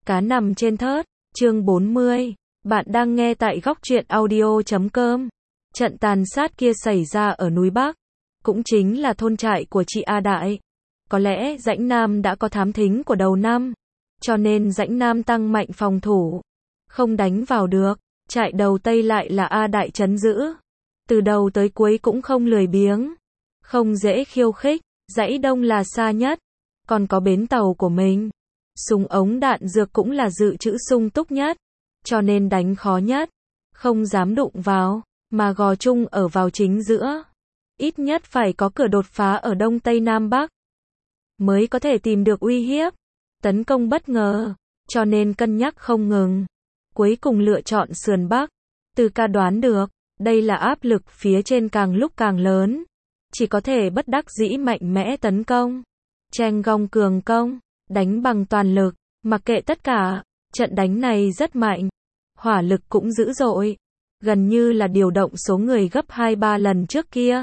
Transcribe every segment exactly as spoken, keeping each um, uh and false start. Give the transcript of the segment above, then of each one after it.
Cá nằm trên thớt, chương bốn mươi. Bạn đang nghe tại góc truyện audio chấm com. Trận tàn sát kia xảy ra ở núi Bắc, cũng chính là thôn trại của chị A Đại. Có lẽ Dãnh Nam đã có thám thính của đầu năm, cho nên Dãnh Nam tăng mạnh phòng thủ, không đánh vào được. Trại đầu Tây lại là A Đại trấn giữ, từ đầu tới cuối cũng không lười biếng, không dễ khiêu khích. Dãy Đông là xa nhất, còn có bến tàu của mình. Súng ống đạn dược cũng là dự trữ sung túc nhất, cho nên đánh khó nhất, không dám đụng vào, mà gò chung ở vào chính giữa. Ít nhất phải có cửa đột phá ở Đông Tây Nam Bắc, mới có thể tìm được uy hiếp, tấn công bất ngờ, cho nên cân nhắc không ngừng. Cuối cùng lựa chọn sườn Bắc. Từ ca đoán được, đây là áp lực phía trên càng lúc càng lớn, chỉ có thể bất đắc dĩ mạnh mẽ tấn công. Cheng gong cường công, đánh bằng toàn lực, mặc kệ tất cả. Trận đánh này rất mạnh, hỏa lực cũng dữ dội, gần như là điều động số người gấp hai ba lần trước kia.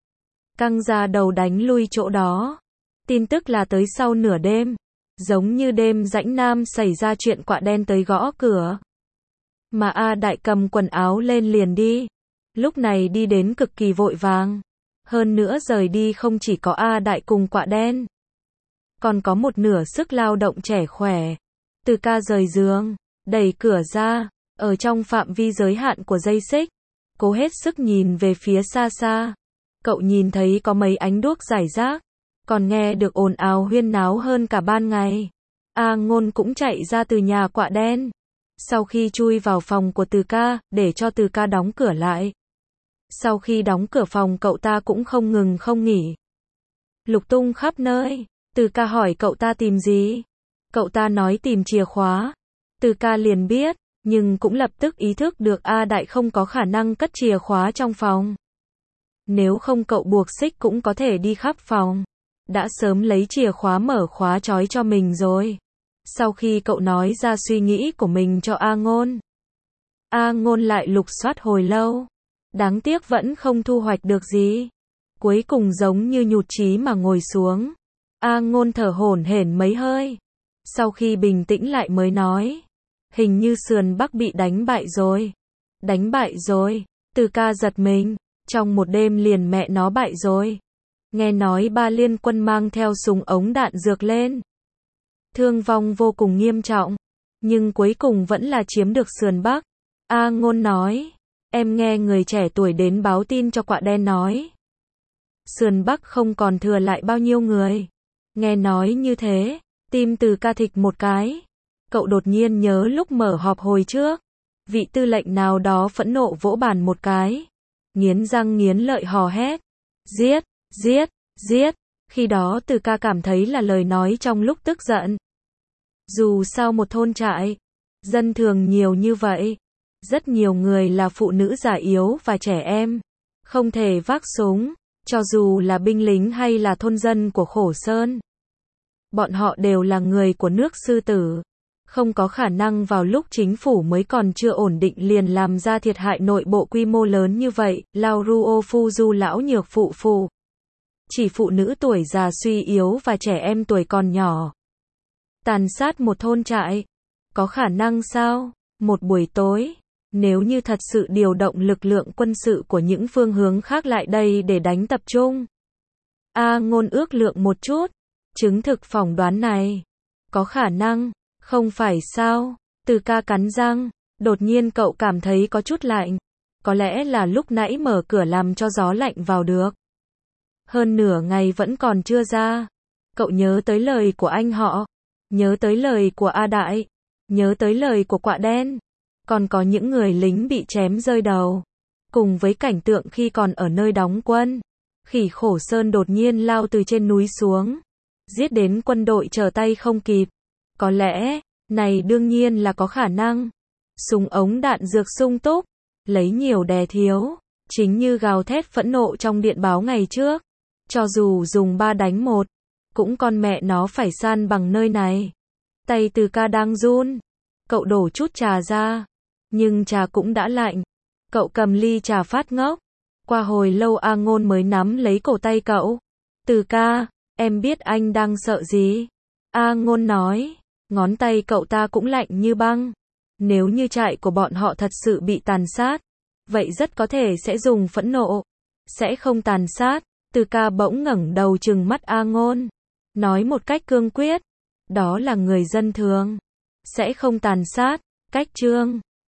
Căng ra đầu đánh lui chỗ đó. Tin tức là tới sau nửa đêm, giống như đêm Dãnh Nam xảy ra chuyện quạ đen tới gõ cửa. Mà A Đại cầm quần áo lên liền đi. Lúc này đi đến cực kỳ vội vàng. Hơn nữa rời đi không chỉ có A Đại cùng quạ đen, còn có một nửa sức lao động trẻ khỏe. Từ ca rời giường, đẩy cửa ra, ở trong phạm vi giới hạn của dây xích, cố hết sức nhìn về phía xa xa. Cậu nhìn thấy có mấy ánh đuốc rải rác, còn nghe được ồn ào huyên náo hơn cả ban ngày. A Ngôn cũng chạy ra từ nhà quạ đen, sau khi chui vào phòng của Từ ca, để cho Từ ca đóng cửa lại. Sau khi đóng cửa phòng cậu ta cũng không ngừng không nghỉ, lục tung khắp nơi. Từ ca hỏi cậu ta tìm gì? Cậu ta nói tìm chìa khóa. Từ ca liền biết, nhưng cũng lập tức ý thức được A Đại không có khả năng cất chìa khóa trong phòng. Nếu không cậu buộc xích cũng có thể đi khắp phòng, đã sớm lấy chìa khóa mở khóa trói cho mình rồi. Sau khi cậu nói ra suy nghĩ của mình cho A Ngôn, A Ngôn lại lục soát hồi lâu, đáng tiếc vẫn không thu hoạch được gì. Cuối cùng giống như nhụt chí mà ngồi xuống. A Ngôn thở hổn hển mấy hơi, sau khi bình tĩnh lại mới nói, hình như sườn Bắc bị đánh bại rồi. Đánh bại rồi? Từ ca giật mình, trong một đêm liền mẹ nó bại rồi. Nghe nói ba liên quân mang theo súng ống đạn dược lên, thương vong vô cùng nghiêm trọng, nhưng cuối cùng vẫn là chiếm được sườn Bắc. A Ngôn nói, em nghe người trẻ tuổi đến báo tin cho quạ đen nói, sườn Bắc không còn thừa lại bao nhiêu người. Nghe nói như thế, tim Từ ca thịch một cái. Cậu đột nhiên nhớ lúc mở họp hồi trước, vị tư lệnh nào đó phẫn nộ vỗ bàn một cái, nghiến răng nghiến lợi hò hét, giết, giết, giết. Khi đó Từ ca cảm thấy là lời nói trong lúc tức giận. Dù sao một thôn trại, dân thường nhiều như vậy, rất nhiều người là phụ nữ già yếu và trẻ em, không thể vác súng, cho dù là binh lính hay là thôn dân của Khổ Sơn. Bọn họ đều là người của nước Sư Tử, không có khả năng vào lúc chính phủ mới còn chưa ổn định liền làm ra thiệt hại nội bộ quy mô lớn như vậy. Lao Ruo Fuju lão nhược phụ phụ. Chỉ phụ nữ tuổi già suy yếu và trẻ em tuổi còn nhỏ. Tàn sát một thôn trại, có khả năng sao? Một buổi tối, nếu như thật sự điều động lực lượng quân sự của những phương hướng khác lại đây để đánh tập trung. A Ngôn ước lượng một chút, chứng thực phỏng đoán này. Có khả năng, không phải sao? Từ ca cắn răng, đột nhiên cậu cảm thấy có chút lạnh. Có lẽ là lúc nãy mở cửa làm cho gió lạnh vào được. Hơn nửa ngày vẫn còn chưa ra. Cậu nhớ tới lời của anh họ, nhớ tới lời của A Đại, nhớ tới lời của quạ đen, còn có những người lính bị chém rơi đầu, cùng với cảnh tượng khi còn ở nơi đóng quân. Khỉ Khổ Sơn đột nhiên lao từ trên núi xuống, giết đến quân đội trở tay không kịp. Có lẽ, này đương nhiên là có khả năng. Súng ống đạn dược sung túc, lấy nhiều đè thiếu, chính như gào thét phẫn nộ trong điện báo ngày trước. Cho dù dùng ba đánh một, cũng con mẹ nó phải san bằng nơi này. Tay Từ ca đang run, cậu đổ chút trà ra, nhưng trà cũng đã lạnh. Cậu cầm ly trà phát ngốc. Qua hồi lâu A Ngôn mới nắm lấy cổ tay cậu. Từ ca, em biết anh đang sợ gì? A Ngôn nói, Ngón tay cậu ta cũng lạnh như băng. Nếu như trại của bọn họ thật sự bị tàn sát, vậy rất có thể sẽ dùng phẫn nộ. Sẽ không tàn sát. Từ Ca bỗng ngẩng đầu trừng mắt A Ngôn. Nói một cách cương quyết. Đó là người dân thường. Sẽ không tàn sát. Cách chương